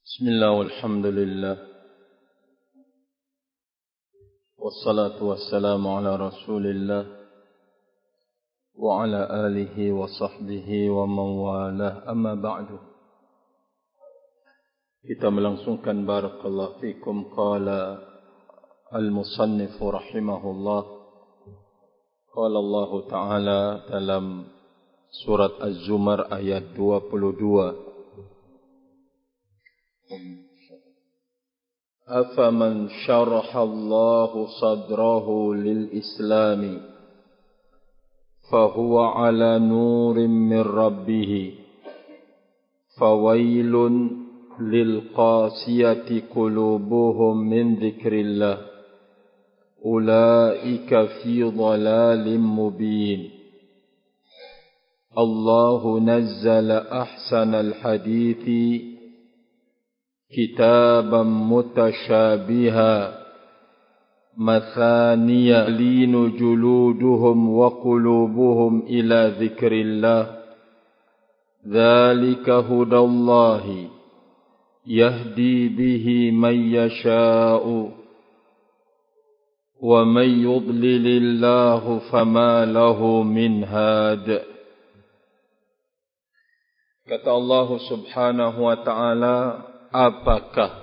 Bismillah walhamdulillah wassalatu wassalamu ala rasulillah wa ala alihi wa sahbihi wa mawalah, amma ba'du. Kita melangsungkan barakallahu fikum qala al-musannif rahimahullah, qala Allah Ta'ala dalam surat Az-Zumar ayat 22, أفمن شرح الله صدره للإسلام فهو على نور من ربه فويل للقاسية قلوبهم من ذكر الله أولئك في ضلال مبين الله نزل أحسن الحديث كتابا متشابها مثانية لين جلودهم وقلوبهم إلى ذكر الله ذلك هدى الله يهدي به من يشاء ومن يضلل الله فما له من هاد. Kata Allah Subhanahu wa ta'ala, apakah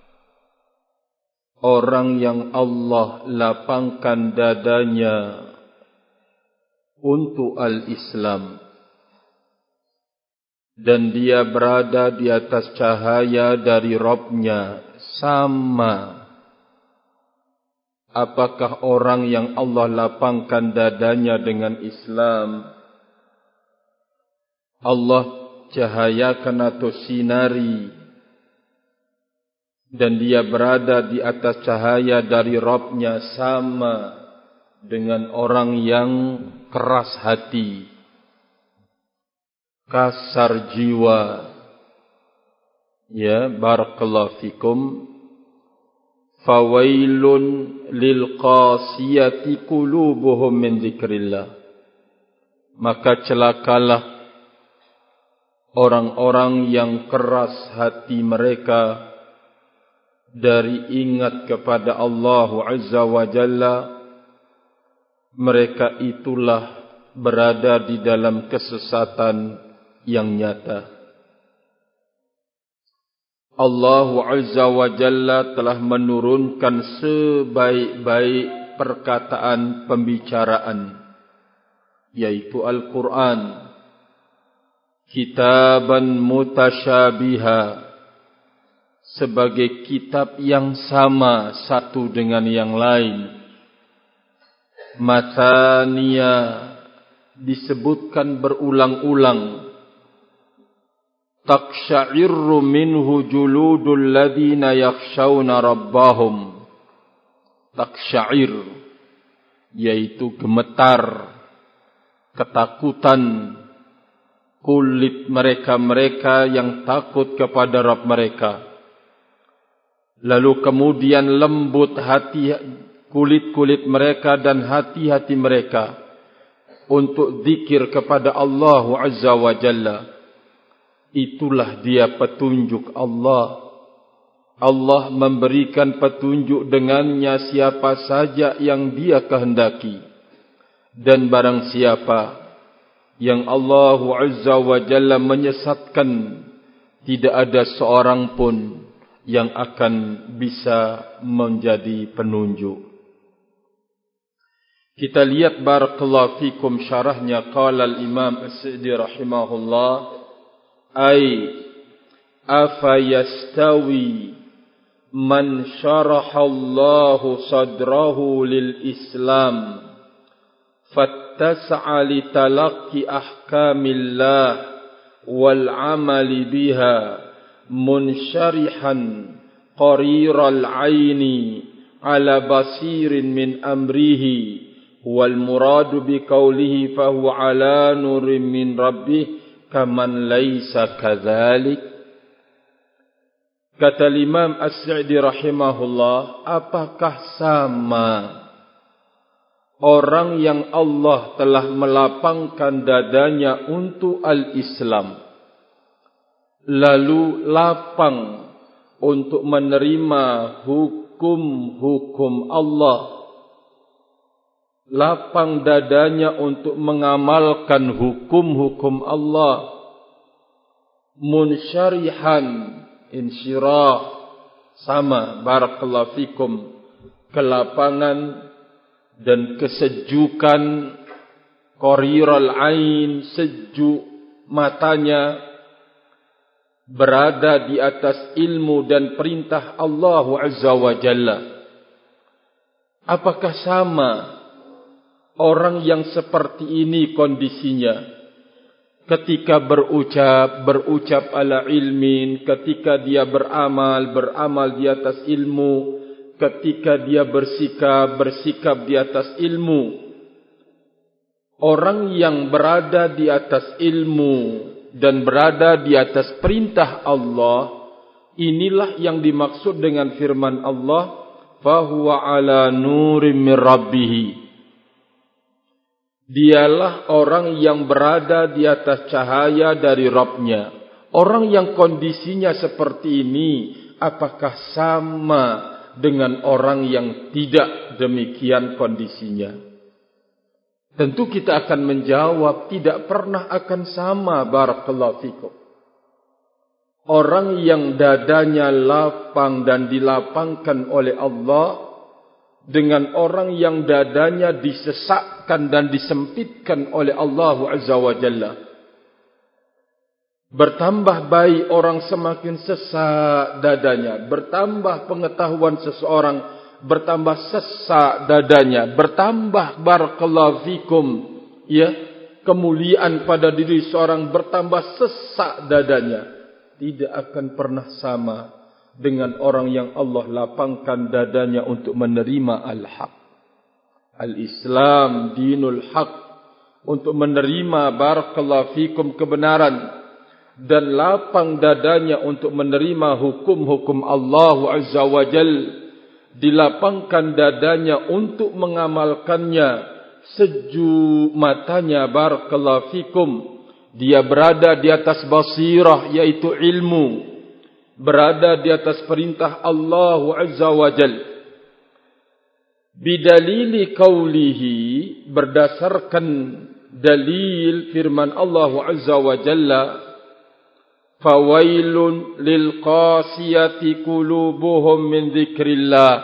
orang yang Allah lapangkan dadanya untuk al-Islam dan dia berada di atas cahaya dari Rabb-Nya sama? Apakah orang yang Allah lapangkan dadanya dengan Islam, Allah cahayakan atau sinari, dan dia berada di atas cahaya dari Rabb-Nya sama dengan orang yang keras hati, kasar jiwa? Ya, barakallahu fikum. Fawailun lil qasiyati qulubuhum min dzikrillah. Maka celakalah orang-orang yang keras hati mereka dari ingat kepada Allah Azza wa Jalla. Mereka itulah berada di dalam kesesatan yang nyata. Allah Azza wa Jalla telah menurunkan sebaik-baik perkataan pembicaraan, yaitu Al-Quran, kitaban mutasyabiha, sebagai kitab yang sama satu dengan yang lain. Matania disebutkan berulang-ulang. Taqsha'irru minhu juludul ladhina yakhshawna rabbahum. Taqsha'ir, yaitu gemetar, ketakutan kulit mereka-mereka yang takut kepada Rabb mereka. Lalu kemudian lembut hati kulit-kulit mereka dan hati-hati mereka untuk zikir kepada Allah Azza wa Jalla. Itulah dia petunjuk Allah. Allah memberikan petunjuk dengannya siapa saja yang dia kehendaki. Dan barang siapa yang Allah Azza wa Jalla menyesatkan, tidak ada seorang pun yang akan bisa menjadi penunjuk. Kita lihat barakallahu fikum syarahnya. Qala al-Imam As-Sa'di rahimahullah, ay afa yastawi man syaraha Allahu sadrahu lil Islam fattas'a li talaqqi ahkamillah wal amali biha munsyarihan qariral aini ala basirin min amrihi wal muradu bi qawlihi fahuwa ala nurin min rabbih kaman laisa kadzalik. Kata Imam As-Sa'di rahimahullah, apakah sama orang yang Allah telah melapangkan dadanya untuk al-Islam, lalu lapang untuk menerima hukum-hukum Allah, lapang dadanya untuk mengamalkan hukum-hukum Allah, munsyarihan, insyirah, sama, barakallahu fikum, kelapangan dan kesejukan, qariral ain, sejuk matanya, berada di atas ilmu dan perintah Allah Azza wa Jalla. Apakah sama orang yang seperti ini kondisinya ketika berucap ala ilmin, ketika dia beramal di atas ilmu, ketika dia bersikap di atas ilmu? Orang yang berada di atas ilmu dan berada di atas perintah Allah, inilah yang dimaksud dengan firman Allah, fahuwa ala nurim min rabbih. Dialah orang yang berada di atas cahaya dari Rabb-Nya. Orang yang kondisinya seperti ini, apakah sama dengan orang yang tidak demikian kondisinya? Tentu kita akan menjawab, tidak pernah akan sama, barakallahu fikum. Orang yang dadanya lapang dan dilapangkan oleh Allah, dengan orang yang dadanya disesakkan dan disempitkan oleh Allah Azza wa Jalla. Bertambah baik orang semakin sesak dadanya, bertambah pengetahuan seseorang, bertambah sesak dadanya, bertambah barakallahu fikum, ya, kemuliaan pada diri seorang, bertambah sesak dadanya. Tidak akan pernah sama dengan orang yang Allah lapangkan dadanya untuk menerima al-haq. Al-Islam dinul haq, untuk menerima barakallahu fikum kebenaran, dan lapang dadanya untuk menerima hukum-hukum Allah Azza wa Jal, dilapangkan dadanya untuk mengamalkannya, sejuk matanya barakallahu fikum, dia berada di atas basirah, yaitu ilmu, berada di atas perintah Allah Azza wa Jal. Bidalili qawlihi, berdasarkan dalil firman Allah Azza wa Jalla, fawailun lil qasiyati qulubuhum min dzikrillah.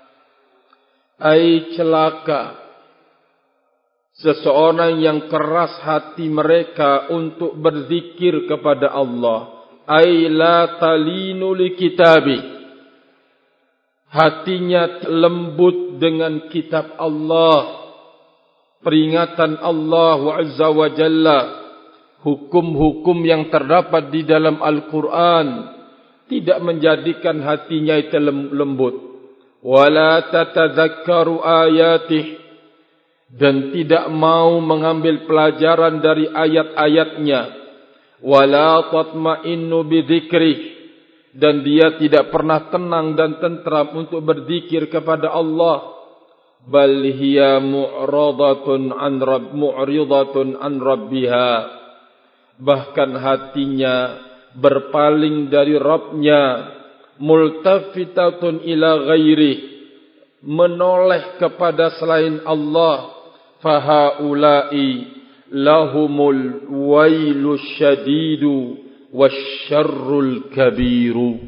Ai celaka seseorang yang keras hati mereka untuk berzikir kepada Allah. Ai la talinu li kitabi, hatinya lembut dengan kitab Allah, peringatan Allah Azza wa Jalla, hukum-hukum yang terdapat di dalam Al-Quran, tidak menjadikan hatinya itu lembut. Wala tatadzakkaru ayatih, dan tidak mau mengambil pelajaran dari ayat-ayatnya. Wala tatma'innu bidzikrih, dan dia tidak pernah tenang dan tentram untuk berzikir kepada Allah. Bal hiya mu'ridatun an rabbiha, bahkan hatinya berpaling dari Rabb-Nya, multafitatun ila ghairih, menoleh kepada selain Allah. Fahaulai lahumul wailu syadidu wasyarrul kabiru.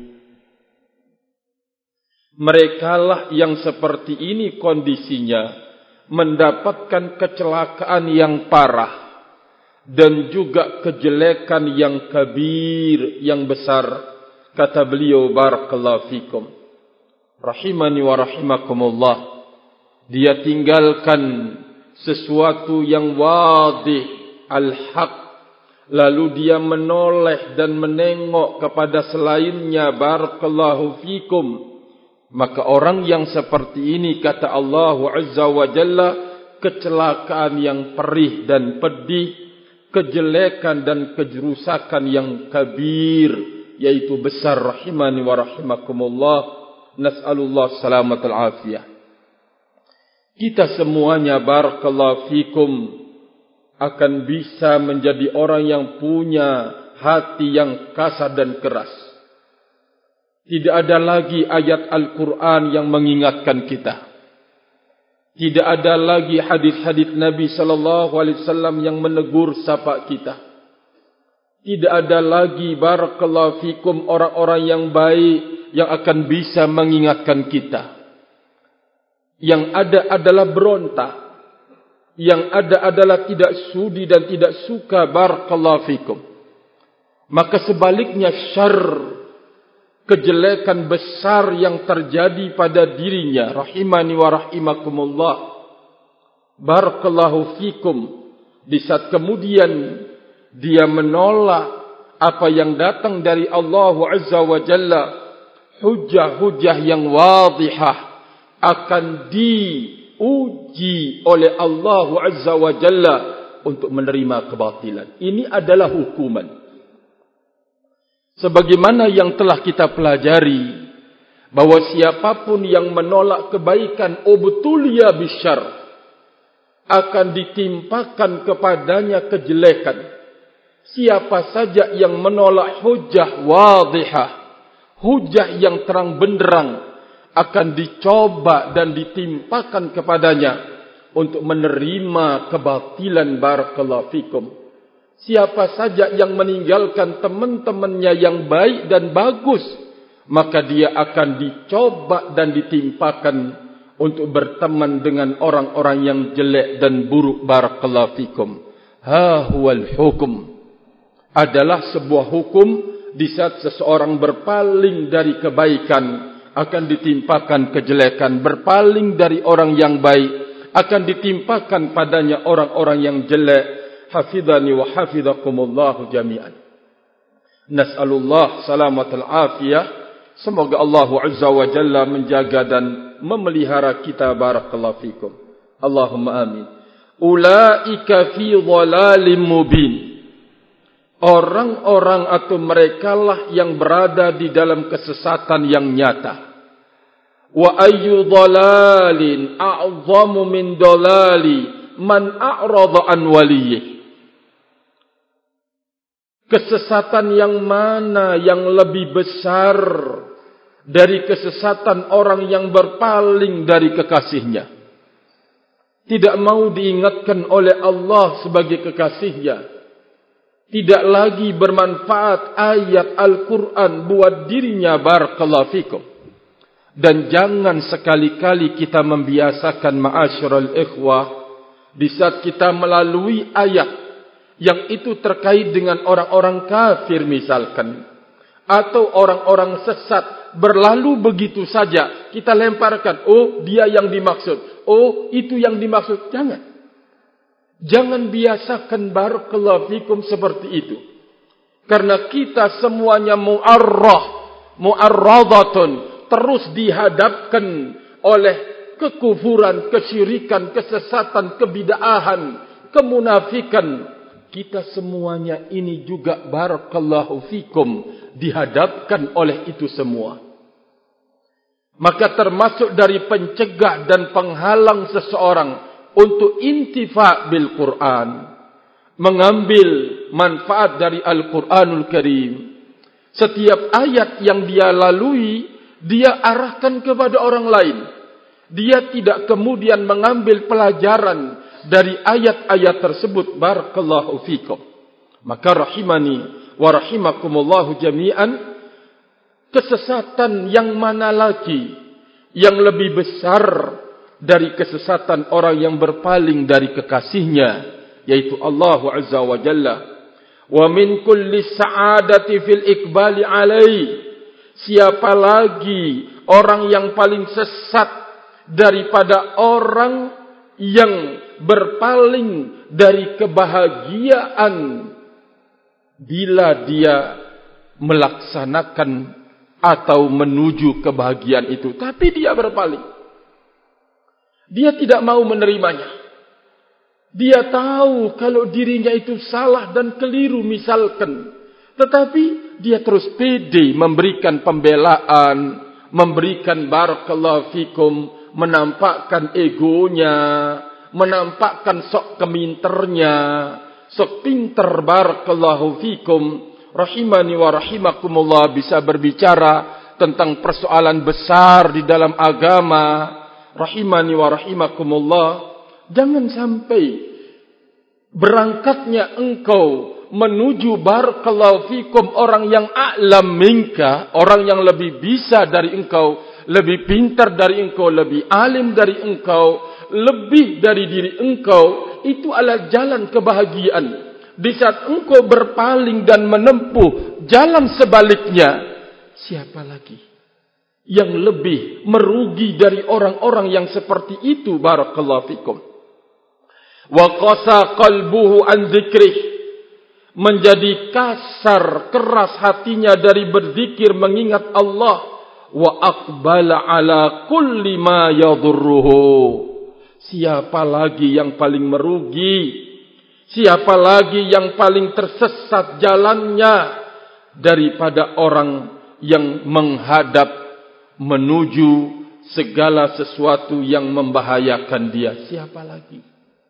Merekalah yang seperti ini kondisinya, mendapatkan kecelakaan yang parah dan juga kejelekan yang kabir, yang besar. Kata beliau barakallahu fikum, rahimani wa rahimakumullah, dia tinggalkan sesuatu yang wadih, al-haq, lalu dia menoleh dan menengok kepada selainnya, barakallahu fikum. Maka orang yang seperti ini, kata Allah Azza wa Jalla, kecelakaan yang perih dan pedih, kejelekan dan kejerusakan yang kabir, yaitu besar, rahimani wa rahimakumullah. Nas'alullah salamatul afiyah. Kita semuanya barakallahu fikum akan bisa menjadi orang yang punya hati yang kasar dan keras. Tidak ada lagi ayat Al-Quran yang mengingatkan kita. Tidak ada lagi hadis-hadis Nabi sallallahu alaihi wasallam yang menegur sapa kita. Tidak ada lagi barakallahu fikum orang-orang yang baik yang akan bisa mengingatkan kita. Yang ada adalah berontak. Yang ada adalah tidak sudi dan tidak suka barakallahu fikum. Maka sebaliknya syarr, kejelekan besar yang terjadi pada dirinya, rahimani wa rahimakumullah, barakallahu fikum, di saat kemudian dia menolak apa yang datang dari Allah Azza wa Jalla, hujah-hujah yang wadihah akan diuji oleh Allah Azza wa Jalla untuk menerima kebatilan. Ini adalah hukuman. Sebagaimana yang telah kita pelajari, bahwa siapapun yang menolak kebaikan, ubtuliya bisyarr, akan ditimpakan kepadanya kejelekan. Siapa saja yang menolak hujah wadihah, hujah yang terang benderang, akan dicoba dan ditimpakan kepadanya untuk menerima kebatilan. Barakallahu fikum. Siapa saja yang meninggalkan teman-temannya yang baik dan bagus, maka dia akan dicoba dan ditimpakan untuk berteman dengan orang-orang yang jelek dan buruk. Barakallahu fikum. Ha huwal hukum. Adalah sebuah hukum di saat seseorang berpaling dari kebaikan akan ditimpakan kejelekan, berpaling dari orang yang baik akan ditimpakan padanya orang-orang yang jelek. Hafidhani wa hafidhakumullahu jami'an. Nas'alullah salamatul afiyah. Semoga Allah Azza wa Jalla menjaga dan memelihara kita. Barakallahu fikum. Allahumma amin. Ulaika fi dhalalim mubin. Orang-orang atau merekalah yang berada di dalam kesesatan yang nyata. Wa ayyu dhalalin a'zamu min dhalali man a'rada an waliyih. Kesesatan yang mana yang lebih besar dari kesesatan orang yang berpaling dari kekasihnya? Tidak mau diingatkan oleh Allah sebagai kekasihnya. Tidak lagi bermanfaat ayat Al-Quran buat dirinya. Barakallahu fikum. Dan jangan sekali-kali kita membiasakan ma'asyiral ikhwah, di saat kita melalui ayat yang itu terkait dengan orang-orang kafir misalkan, atau orang-orang sesat, berlalu begitu saja kita lemparkan, oh dia yang dimaksud, oh itu yang dimaksud. Jangan biasakan barakallahu fikum seperti itu. Karena kita semuanya mu'arradatun, terus dihadapkan oleh kekufuran, kesyirikan, kesesatan, kebid'ahan, kemunafikan. Kita semuanya ini juga barakallahu fikum dihadapkan oleh itu semua. Maka termasuk dari pencegah dan penghalang seseorang untuk intifa' bil Quran, mengambil manfaat dari Al-Quranul Karim. Setiap ayat yang dia lalui, dia arahkan kepada orang lain. Dia tidak kemudian mengambil pelajaran dari ayat-ayat tersebut. Barakallahu fikum. Maka rahimani wa rahimakumullahu jami'an, kesesatan yang mana lagi yang lebih besar dari kesesatan orang yang berpaling dari kekasihnya, yaitu Allah Azza wa Jalla. Wa min kulli sa'adati fil iqbali alaihi. Siapa lagi orang yang paling sesat daripada orang yang berpaling dari kebahagiaan bila dia melaksanakan atau menuju kebahagiaan itu, tapi dia berpaling. Dia tidak mau menerimanya. Dia tahu kalau dirinya itu salah dan keliru misalkan, tetapi dia terus pede memberikan pembelaan, memberikan barakallahu fikum, menampakkan egonya, menampakkan sok keminternya, sok pinter. Barakallahu fikum, rahimani wa rahimakumullah, bisa berbicara tentang persoalan besar di dalam agama, rahimani wa rahimakumullah, jangan sampai berangkatnya engkau menuju barakallahu fikum orang yang a'lam minka, orang yang lebih bisa dari engkau, lebih pintar dari engkau, lebih alim dari engkau, lebih dari diri engkau, itu adalah jalan kebahagiaan. Di saat engkau berpaling dan menempuh jalan sebaliknya, siapa lagi yang lebih merugi dari orang-orang yang seperti itu? Barakallahu fikum. Wa qasa qalbuhu an dzikrih, menjadi kasar, keras hatinya dari berzikir mengingat Allah. Wa aqbala ala kulli ma yadurruhu. Siapa lagi yang paling merugi? Siapa lagi yang paling tersesat jalannya daripada orang yang menghadap menuju segala sesuatu yang membahayakan dia? Siapa lagi?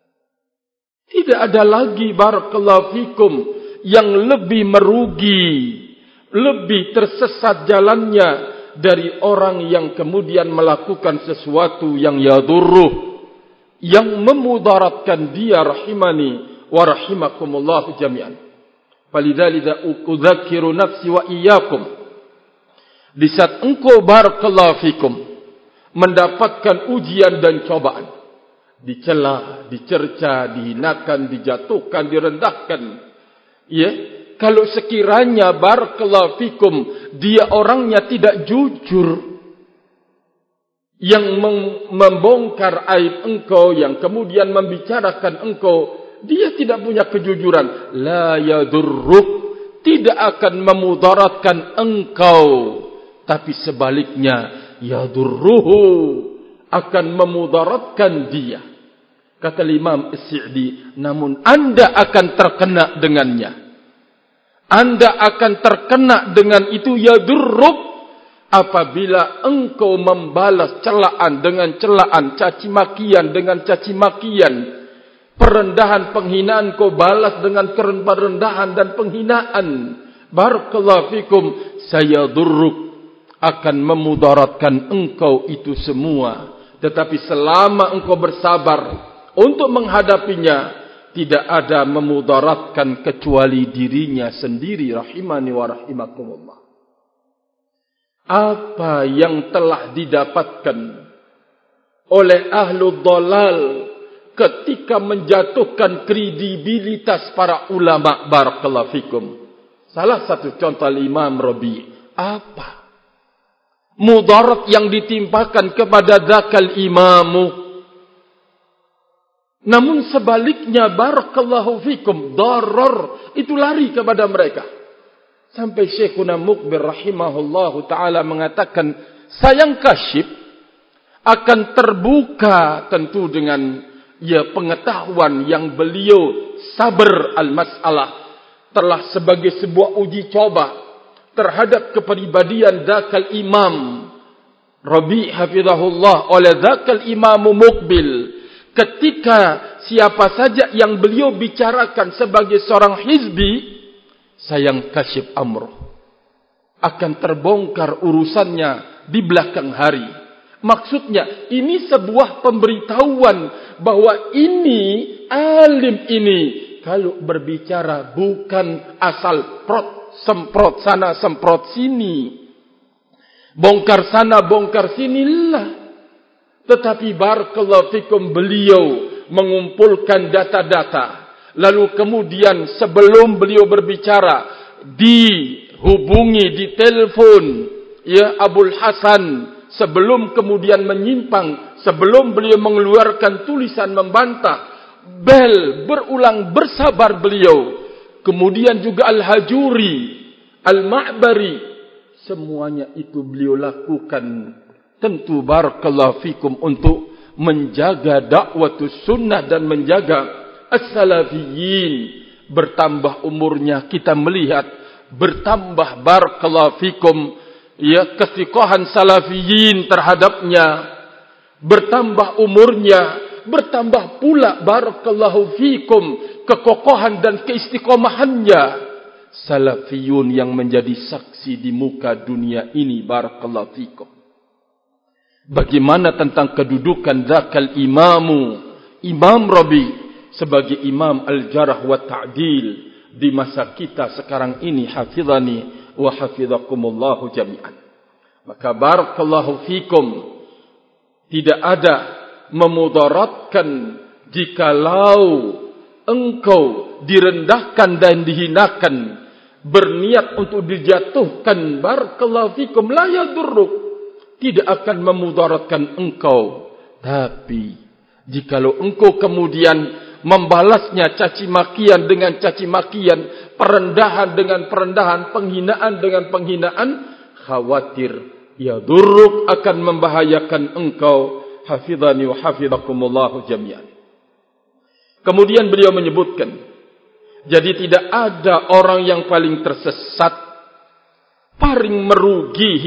Tidak ada lagi barakallahu fikum yang lebih merugi, lebih tersesat jalannya dari orang yang kemudian melakukan sesuatu yang yadurruh, yang memudaratkan dia, rahimani wa rahimakumullah jami'an. Falidzalika udzakiru nafsi wa iyyakum. Di saat engkau barakallahu fikum mendapatkan ujian dan cobaan, dicela, dicerca, dihinakan, dijatuhkan, direndahkan, ya, kalau sekiranya barakallahu fikum dia orangnya tidak jujur, yang membongkar aib engkau, yang kemudian membicarakan engkau, dia tidak punya kejujuran, la yadurruk, tidak akan memudaratkan engkau, tapi sebaliknya yadurruhu, akan memudaratkan dia. Kata Imam As-Sa'di, namun anda akan terkena dengannya. Anda akan terkena dengan itu yadurruk, apabila engkau membalas celaan dengan celaan, caci makian dengan caci makian, perendahan penghinaan kau balas dengan perendahan dan penghinaan. Barakallahu fikum, sayadurruk, akan memudaratkan engkau itu semua. Tetapi selama engkau bersabar untuk menghadapinya, tidak ada memudaratkan kecuali dirinya sendiri, rahimani wa rahimakumullah. Apa yang telah didapatkan oleh ahlul dhalal ketika menjatuhkan kredibilitas para ulama, barakallahu fikum. Salah satu contoh Imam Rabi, apa mudarat yang ditimpakan kepada dzakal imamu. Namun sebaliknya barakallahu fikum, darar itu lari kepada mereka. Sampai Syekhuna Muqbil rahimahullahu ta'ala mengatakan, sayang kasyif akan terbuka tentu dengan ya pengetahuan yang beliau sabar al-mas'alah, telah sebagai sebuah uji coba terhadap kepribadian dzakal imam Rabi' hafizahullah oleh dzakal imamu Muqbil. Ketika siapa saja yang beliau bicarakan sebagai seorang hizbi, sayang kasyif amr, akan terbongkar urusannya di belakang hari. Maksudnya ini sebuah pemberitahuan bahwa ini alim ini kalau berbicara bukan asal semprot sana semprot sini, bongkar sana bongkar sinilah. Tetapi barakallahu fikum, beliau mengumpulkan data-data, lalu kemudian sebelum beliau berbicara dihubungi, ditelepon ya Abul Hasan, sebelum kemudian menyimpang, sebelum beliau mengeluarkan tulisan membantah, bel berulang bersabar beliau. Kemudian juga Al-Hajuri, Al-Ma'bari, semuanya itu beliau lakukan tentu barakallahu fikum untuk menjaga dakwatus sunnah dan menjaga as-salafiyin. Bertambah umurnya, kita melihat bertambah barakallahu fikum ya kesiqahan salafiyin terhadapnya. Bertambah umurnya, bertambah pula barakallahu fikum kekokohan dan keistiqomahannya. salafiyun yang menjadi saksi di muka dunia ini. Barakallahu fikum. Bagaimana tentang kedudukan dzakal imamu, Imam Rabi sebagai imam al-jarh wa ta'dil di masa kita sekarang ini, hafizani wa hafizakumullahu jami'an. Maka barakallahu fikum, tidak ada memudaratkan jikalau engkau direndahkan dan dihinakan, berniat untuk dijatuhkan, barakallahu fikum, la yadurruk, tidak akan memudaratkan engkau. Tapi jikalau engkau kemudian membalasnya caci makian dengan caci makian, perendahan dengan perendahan, penghinaan dengan penghinaan, khawatir yadurruk, akan membahayakan engkau. Hafizani wa hafizakumullahu jami'an. Kemudian beliau menyebutkan, jadi tidak ada orang yang paling tersesat, paling merugi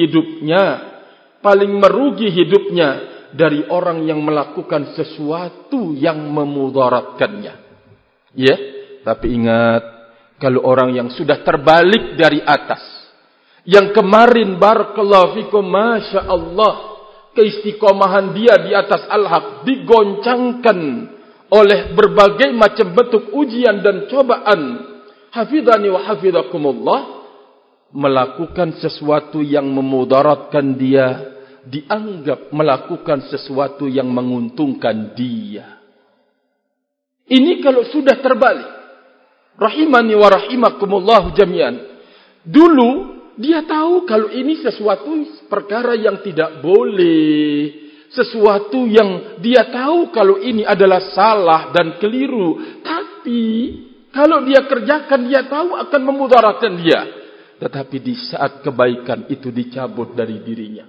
hidupnya dari orang yang melakukan sesuatu yang memudaratkannya. Ya, tapi ingat, kalau orang yang sudah terbalik dari atas, yang kemarin barakallahu fikum, masya Allah, keistiqomahan dia di atas al-haq digoncangkan oleh berbagai macam bentuk ujian dan cobaan, hafizani wa hafizakumullah, melakukan sesuatu yang memudaratkan dia, dianggap melakukan sesuatu yang menguntungkan dia. Ini kalau sudah terbalik, rahimani wa rahimakumullah jami'an. Dulu dia tahu kalau ini sesuatu perkara yang tidak boleh, sesuatu yang dia tahu kalau ini adalah salah dan keliru. Tapi kalau dia kerjakan, dia tahu akan memudaratkan dia. Tetapi di saat kebaikan itu dicabut dari dirinya,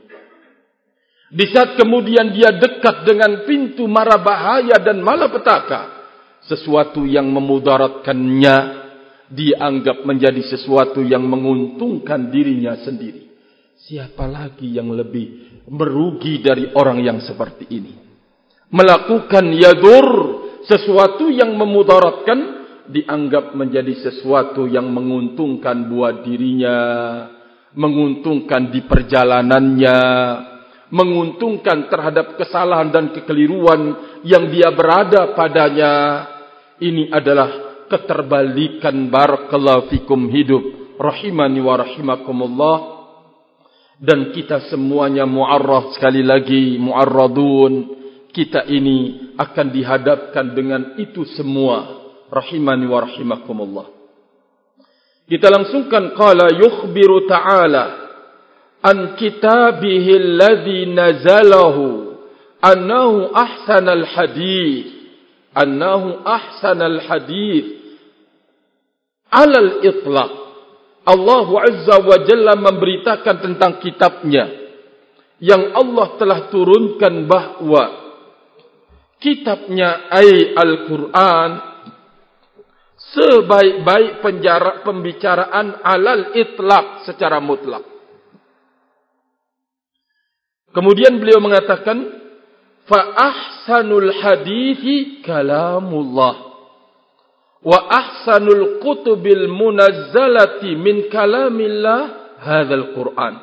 di saat kemudian dia dekat dengan pintu mara bahaya dan malapetaka, sesuatu yang memudaratkannya dianggap menjadi sesuatu yang menguntungkan dirinya sendiri. Siapa lagi yang lebih merugi dari orang yang seperti ini? Melakukan yadur, sesuatu yang memudaratkan, dianggap menjadi sesuatu yang menguntungkan buat dirinya, menguntungkan di perjalanannya, menguntungkan terhadap kesalahan dan kekeliruan yang dia berada padanya. Ini adalah keterbalikan barakallahu fikum hidup, rahimani wa rahimakumullah. Dan kita semuanya mu'arrad, sekali lagi mu'arradun, kita ini akan dihadapkan dengan itu semua, rahimani wa rahimakumullah. Kita langsungkan, qala yukhbiru ta'ala an kitabihi alladhi nazalahu annahu ahsanal hadith, alal itlaq. Allah Azza wa Jalla memberitakan tentang kitabnya yang Allah telah turunkan, bahwa kitabnya Al-Quran sebaik-baik pembicaraan alal itlaq, secara mutlak. Kemudian beliau mengatakan, fa ahsanul hadithi kalamullah wa ahsanul kutubil munazzalati min kalamillah hadzal Quran.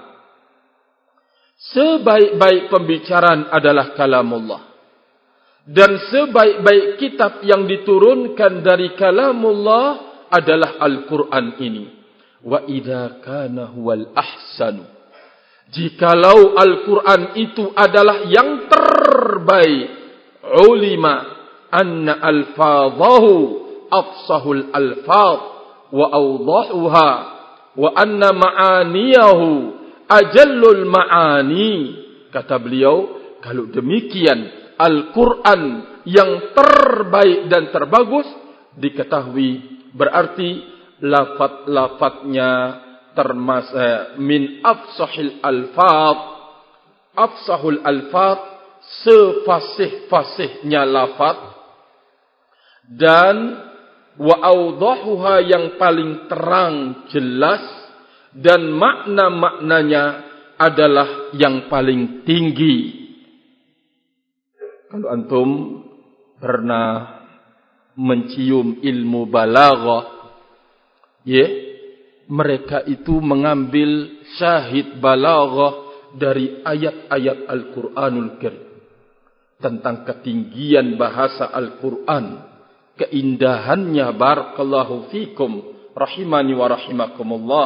Sebaik-baik pembicaraan adalah kalamullah, dan sebaik-baik kitab yang diturunkan dari kalamullah adalah Al-Quran ini. Wa idza kana huwal ahsanu, jikalau Al-Quran itu adalah yang terbaik, ulima anna alfadhahu afsahul alfadh wa awdahuha wa anna ma'aniyahu ajallul ma'ani. Kata beliau, kalau demikian Al-Quran yang terbaik dan terbagus, diketahui berarti lafaz-lafaznya min afsahil alfadh, afsahul alfadh, sefasih-fasihnya lafaz, dan wa awdahuha, yang paling terang jelas, dan makna-maknanya adalah yang paling tinggi. Kalau antum pernah mencium ilmu balaghah, ya, mereka itu mengambil syahid balaghah dari ayat-ayat Al-Quranul Karim tentang ketinggian bahasa Al-Quran, keindahannya. Barakallahu fikum, rahimani wa rahimakumullah.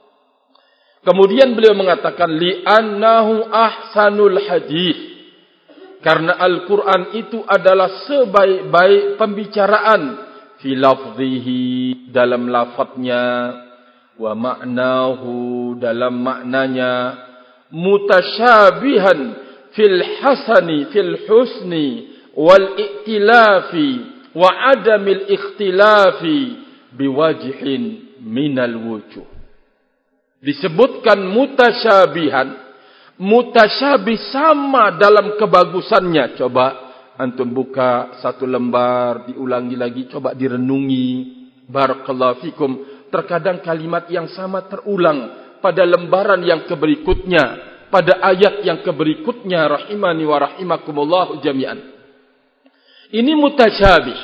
Kemudian beliau mengatakan li'annahu ahsanul hadith, karena Al-Quran itu adalah sebaik-baik pembicaraan, fi lafzihi, dalam lafadznya, wa ma'nahu, dalam maknanya, mutasyabihan fil hasani, fil husni, wal iktilafi, wa adamil ikhtilafi, biwajhin minal wujuh. Disebutkan mutasyabihan, mutasyabih sama dalam kebagusannya. Coba antum buka satu lembar, diulangi lagi, coba direnungi. Barakallahu fikum. Terkadang kalimat yang sama terulang pada lembaran yang keberikutnya, pada ayat yang keberikutnya. Rahimani wa rahimakumullah jami'an. Ini mutasyabih,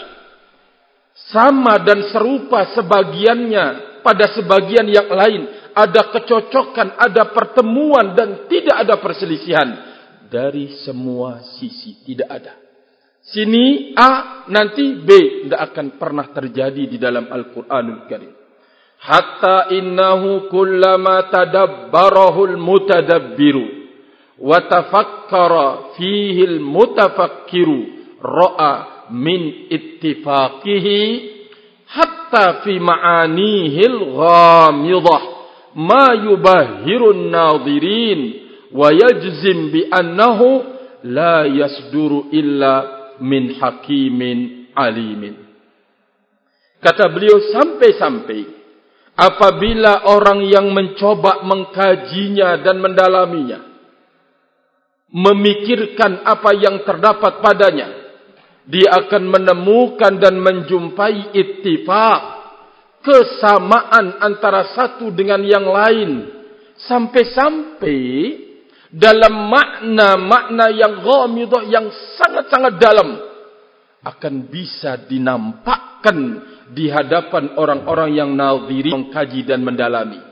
sama dan serupa sebagiannya pada sebagian yang lain. Ada kecocokan, ada pertemuan, dan tidak ada perselisihan. Dari semua sisi, tidak ada. Sini A, nanti B. Tidak akan pernah terjadi di dalam Al-Quranul Karim. Hatta innahu kullama tadabbarahul mutadabbiru wa tafakkara fihil mutafakkiru ra'a min ittifaqihi hatta fi ma'anihil ghamidah ma yubahhirun nadirin wa yajzim bi annahu la yasduru illa min hakimin alimin. Kata beliau, sampai-sampai apabila orang yang mencoba mengkajinya dan mendalaminya, memikirkan apa yang terdapat padanya, dia akan menemukan dan menjumpai ittifaq, kesamaan antara satu dengan yang lain, sampai-sampai dalam makna-makna yang ghamidah, yang sangat-sangat dalam, akan bisa dinampakkan di hadapan orang-orang yang nadhiri, mengkaji dan mendalami.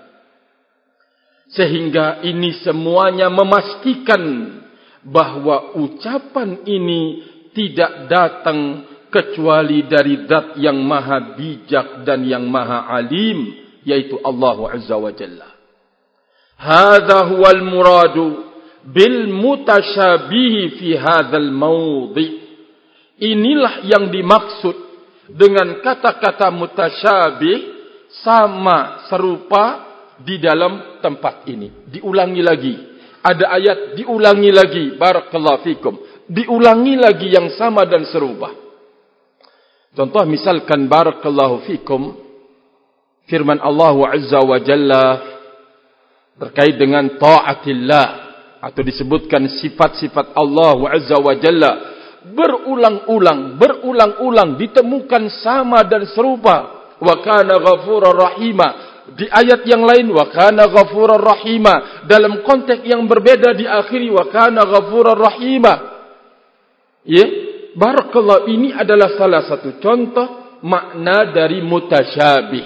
Sehingga ini semuanya memastikan bahwa ucapan ini tidak datang kecuali dari zat yang maha bijak dan yang maha alim, yaitu Allah Azza wa Jalla. Hadza huwal muradu bil mutasyabihi fi hadzal mawdi'. Inilah yang dimaksud dengan kata-kata mutasyabih, sama, serupa di dalam tempat ini. Diulangi lagi. Ada ayat diulangi lagi. Barakallahu fikum. Diulangi lagi yang sama dan serupa. Contoh misalkan barakallahu fikum, firman Allah Azza wa Jalla terkait dengan ta'atillah, atau disebutkan sifat-sifat Allah Azza wa Jalla berulang-ulang ditemukan sama dan serupa. Wa kana ghafurar rahima. Di ayat yang lain wa kana ghafurar rahima, dalam konteks yang berbeda diakhiri wa kana ghafurar rahima. Ya, barakallah, ini adalah salah satu contoh makna dari mutasyabih.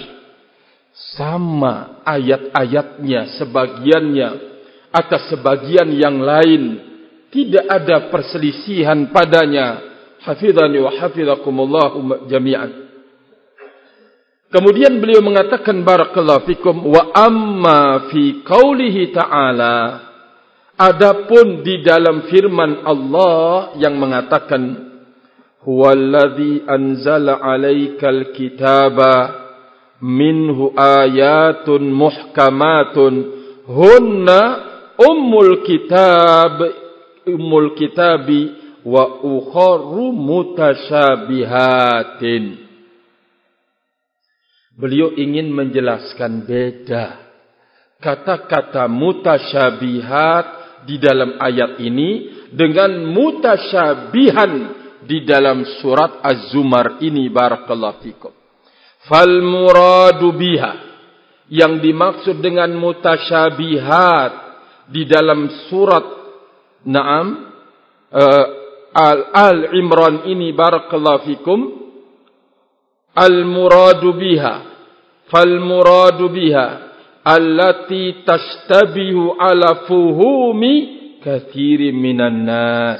Sama ayat-ayatnya, sebagiannya atas sebagian yang lain, tidak ada perselisihan padanya. Hafizani wa hafizakumullah jami'an. Kemudian beliau mengatakan barakallahu fikum, wa amma fi qaulihi ta'ala, adapun di dalam firman Allah yang mengatakan huwallazi anzala 'alaikal kitaba minhu ayatun muhkamatun hunna ummul kitabi wa ukharu mutasyabihatin. Beliau ingin menjelaskan beda kata-kata mutasyabihat di dalam ayat ini dengan mutasyabihan di dalam surat Az-Zumar ini. Barakallahu fikum. Fal muradu biha, yang dimaksud dengan mutasyabihat di dalam surat Al-Imran ini, barakallahu fikum, al-muradu biha, fal muradu biha allati tashtabihu ala fuhumi katsirin minan nas.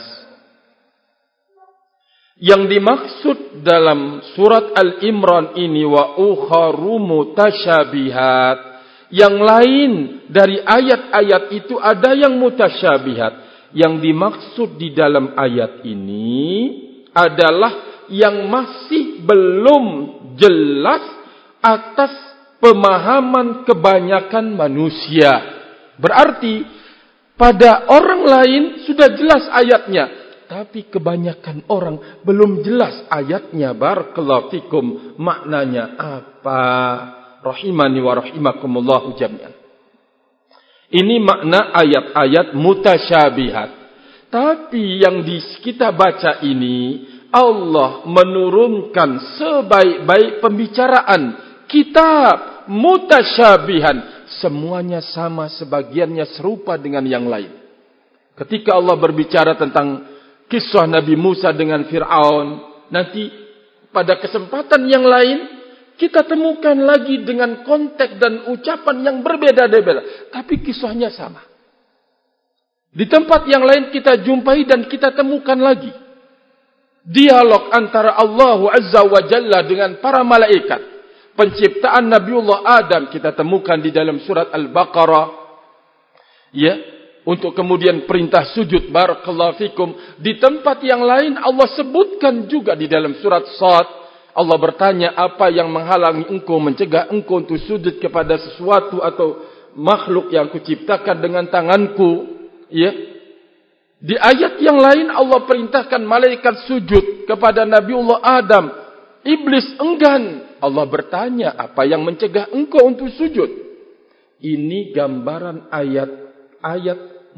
Yang dimaksud dalam surat Al-Imran ini wa ukharu mutasyabihat. Yang lain dari ayat-ayat itu ada yang mutasyabihat. Yang dimaksud di dalam ayat ini adalah yang masih belum jelas atas pemahaman kebanyakan manusia. Berarti pada orang lain sudah jelas ayatnya, tapi kebanyakan orang belum jelas ayatnya. Barakallahu fikum, maknanya apa? Rahimani wa rahimakumullahu jami'an. Ini makna ayat-ayat mutasyabihat. Tapi yang kita baca ini, Allah menurunkan sebaik-baik pembicaraan. Kitab mutasyabihan. Semuanya sama, sebagiannya serupa dengan yang lain. Ketika Allah berbicara tentang kisah Nabi Musa dengan Fir'aun, nanti pada kesempatan yang lain, kita temukan lagi dengan konteks dan ucapan yang berbeda-beda. Tapi kisahnya sama. Di tempat yang lain kita jumpai dan kita temukan lagi dialog antara Allah Azza wa Jalla dengan para malaikat. Penciptaan Nabiullah Adam kita temukan di dalam surat Al-Baqarah. Ya, untuk kemudian perintah sujud. Barakallahu fikum. Di tempat yang lain Allah sebutkan juga di dalam surat Sad. Allah bertanya, apa yang menghalangi engkau, mencegah engkau untuk sujud kepada sesuatu atau makhluk yang kuciptakan dengan tanganku? Ya. Di ayat yang lain Allah perintahkan malaikat sujud kepada Nabiullah Adam. Iblis enggan. Allah bertanya, apa yang mencegah engkau untuk sujud? Ini gambaran ayat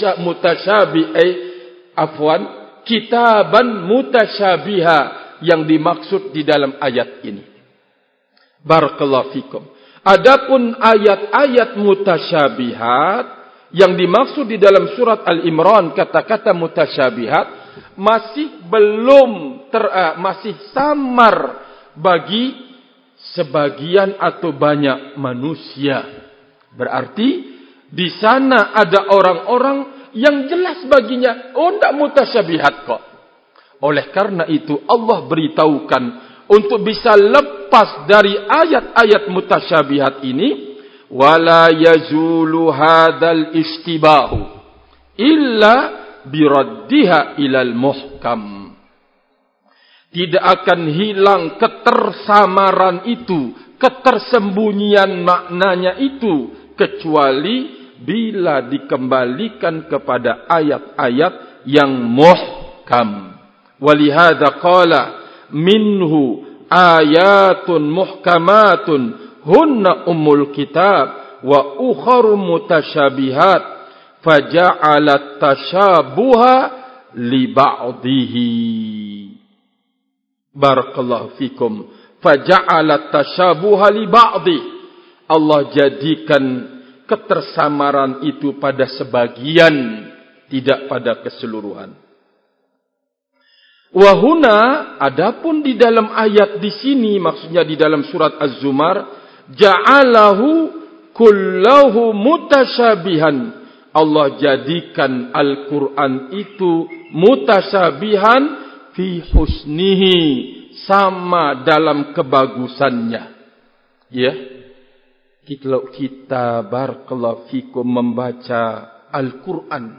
kitaban mutasyabiha yang dimaksud di dalam ayat ini. Barakallahu fikum. Adapun ayat-ayat mutasyabihat yang dimaksud di dalam surat Al-Imran, kata-kata mutasyabihat masih samar bagi sebagian atau banyak manusia. Berarti di sana ada orang-orang yang jelas baginya, oh tidak mutasyabihat kok. Oleh karena itu Allah beritahukan untuk bisa lepas dari ayat-ayat mutasyabihat ini, wala yazulu hadzal istibahu illa biraddiha ilal muhkam. Tidak akan hilang ketersamaran itu, ketersembunyian maknanya itu, kecuali bila dikembalikan kepada ayat-ayat yang muhkam. Walihada qala minhu ayatun muhkamatun hunna ummul kitab wa ukharu mutasyabihat faja'alat tashabuha li ba'dihi. Barakallahu fikum. Faja'alat tashabuha li ba'di. Allah jadikan ketersamaran itu pada sebagian, tidak pada keseluruhan. Wahuna, adapun di dalam ayat di sini, maksudnya di dalam surat Az-Zumar, ja'alahu kullahu mutasyabihan. Allah jadikan Al-Quran itu mutasyabihan fi husnihi, sama dalam kebagusannya. Ya, kita barakallahu fikum membaca Al-Quran,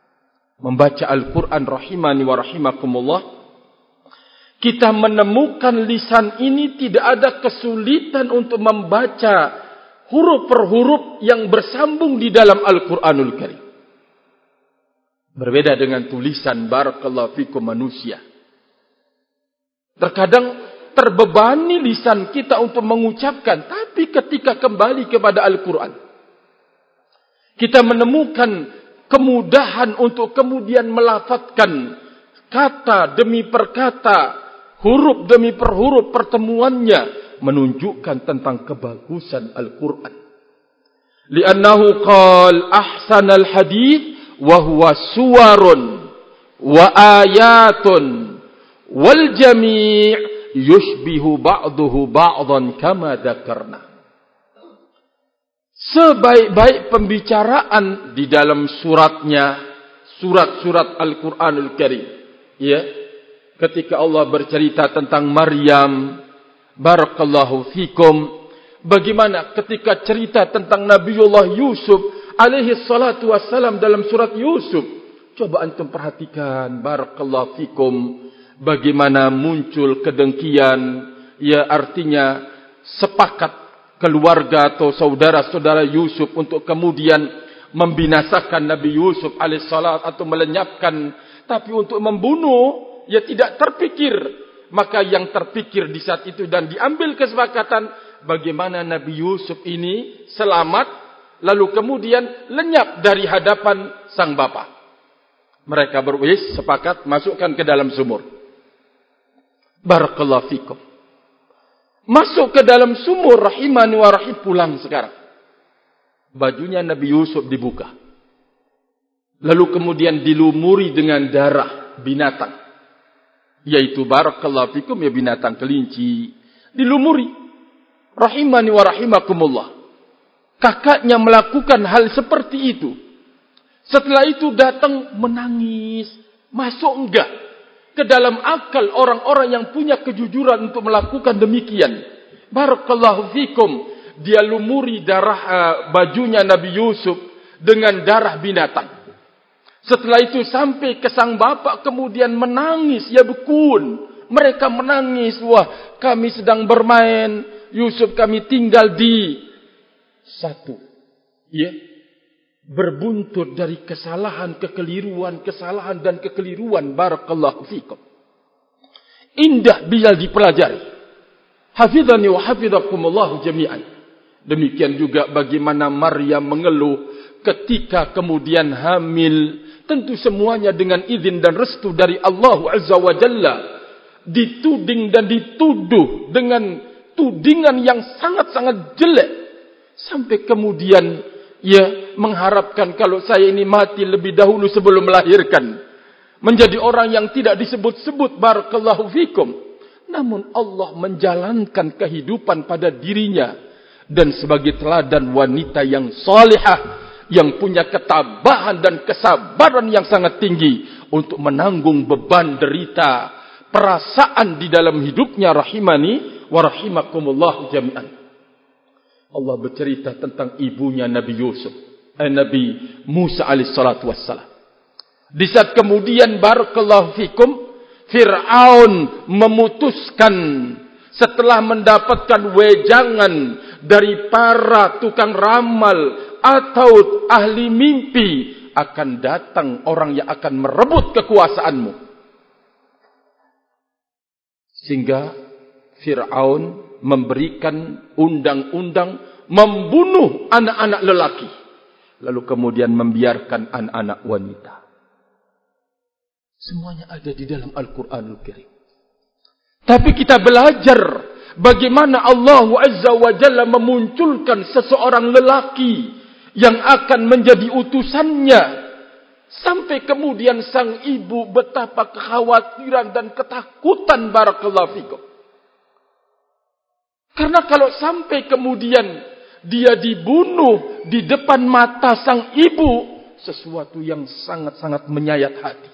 rahimani wa rahimakumullah, kita menemukan lisan ini tidak ada kesulitan untuk membaca huruf per huruf yang bersambung di dalam Al-Quranul Karim. Berbeda dengan tulisan barakallahu fikum manusia. Terkadang terbebani lisan kita untuk mengucapkan, tapi ketika kembali kepada Al-Quran, kita menemukan kemudahan untuk kemudian melafadzkan kata demi perkata, huruf demi per huruf, pertemuannya menunjukkan tentang kebagusan Al-Quran. Li'annahu qal ahsanal hadith wa huwa suwarun wa ayatun wal jami' yushbihu ba'duhu ba'dan kama dzakarna. sebaik-baik pembicaraan di dalam suratnya, surat-surat Al-Quranul Karim. Ya, ketika Allah bercerita tentang Maryam, barakallahu fikum, bagaimana ketika cerita tentang Nabiullah Yusuf alaihi salatu wassalam dalam surat Yusuf. Coba antum perhatikan, barakallahu fikum, bagaimana muncul kedengkian, ya artinya sepakat keluarga atau saudara-saudara Yusuf untuk kemudian membinasakan Nabi Yusuf alaihissalam atau melenyapkan, tapi untuk membunuh ya tidak terpikir. Maka yang terpikir di saat itu dan diambil kesepakatan bagaimana Nabi Yusuf ini selamat lalu kemudian lenyap dari hadapan sang bapa. Mereka berwis sepakat masukkan ke dalam sumur. Barakallahu fikum. Masuk ke dalam sumur, rahimani wa rahim, pulang sekarang. Bajunya Nabi Yusuf dibuka. Lalu kemudian dilumuri dengan darah binatang. Yaitu barakallahu fikum, ya binatang kelinci. Dilumuri. Rahimani wa rahimakumullah. Kakaknya melakukan hal seperti itu. Setelah itu datang menangis. Masuk enggak ke dalam akal orang-orang yang punya kejujuran untuk melakukan demikian. Barakallahu fikum. Dia lumuri darah bajunya Nabi Yusuf dengan darah binatang. Setelah itu sampai ke sang bapak kemudian menangis. Ya bekun. Mereka menangis. Wah, kami sedang bermain. Yusuf kami tinggal di satu. Ya. Berbuntut dari kesalahan, kekeliruan, kesalahan dan kekeliruan. Barakallahu fikum. Indah bila dipelajari. Hafidhani wa hafidhakumullahu jami'an. Demikian juga bagaimana Maryam mengeluh ketika kemudian hamil. Tentu semuanya dengan izin dan restu dari Allah Azza wa Jalla. Dituding dan dituduh dengan tudingan yang sangat-sangat jelek. Sampai kemudian ia mengharapkan kalau saya ini mati lebih dahulu sebelum melahirkan. Menjadi orang yang tidak disebut-sebut, barakallahu fikum. Namun Allah menjalankan kehidupan pada dirinya. Dan sebagai teladan wanita yang salihah. Yang punya ketabahan dan kesabaran yang sangat tinggi. Untuk menanggung beban derita. Perasaan di dalam hidupnya, rahimani wa rahimakumullah jami'an. Allah bercerita tentang ibunya Nabi Yusuf. Nabi Musa alaihissalatu wassalam. Di saat kemudian barakallahu fikum. Fir'aun memutuskan. Setelah mendapatkan wejangan dari para tukang ramal atau ahli mimpi, akan datang orang yang akan merebut kekuasaanmu. Sehingga Fir'aun memberikan undang-undang membunuh anak-anak lelaki. Lalu kemudian membiarkan anak-anak wanita. Semuanya ada di dalam Al-Quranul Karim. Tapi kita belajar bagaimana Allah Azza wa Jalla memunculkan seseorang lelaki yang akan menjadi utusannya. Sampai kemudian sang ibu betapa kekhawatiran dan ketakutan, barakallahu fikum. Karena kalau sampai kemudian dia dibunuh di depan mata sang ibu, sesuatu yang sangat-sangat menyayat hati.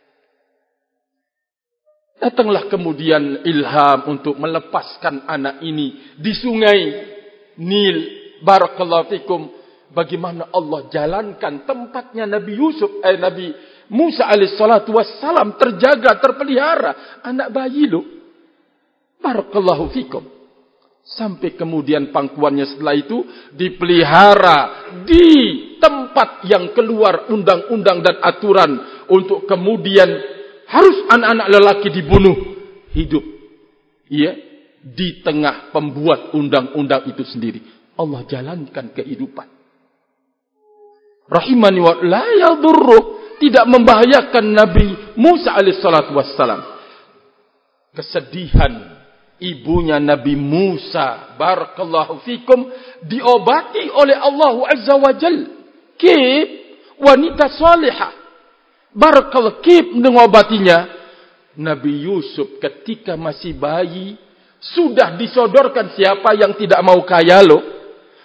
Datanglah kemudian ilham untuk melepaskan anak ini di sungai Nil. Barakallahu fikum. Bagaimana Allah jalankan tempatnya Nabi Yusuf, Nabi Musa alaihissalatu wassalam terjaga, terpelihara. Anak bayi loh. Barakallahu fikum. Sampai kemudian pangkuannya setelah itu dipelihara di tempat yang keluar undang-undang dan aturan. Untuk kemudian harus anak-anak lelaki dibunuh hidup. Ya, di tengah pembuat undang-undang itu sendiri. Allah jalankan kehidupan. Rahimani wa la yadurruh, tidak membahayakan Nabi Musa alaihissalatu wassalam. Kesedihan ibunya Nabi Musa, barakallahu fikum, diobati oleh Allah Azza wa Jal. Kib, wanita salihah. Barakallahu, kib mengobatinya. Nabi Yusuf ketika masih bayi, sudah disodorkan. Siapa yang tidak mau kaya loh?